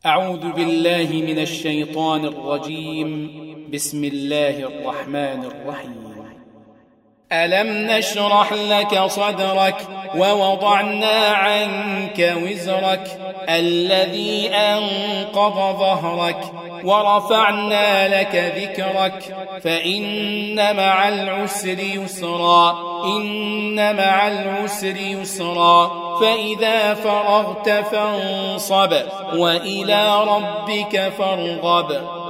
أعوذ بالله من الشيطان الرجيم. بسم الله الرحمن الرحيم. ألم نشرح لك صدرك ووضعنا عنك وزرك الذي أنقض ظهرك ورفعنا لك ذكرك فإن مع العسر يسرا إن مع العسر يسرا فإذا فرغت فانصب وإلى ربك فارغب.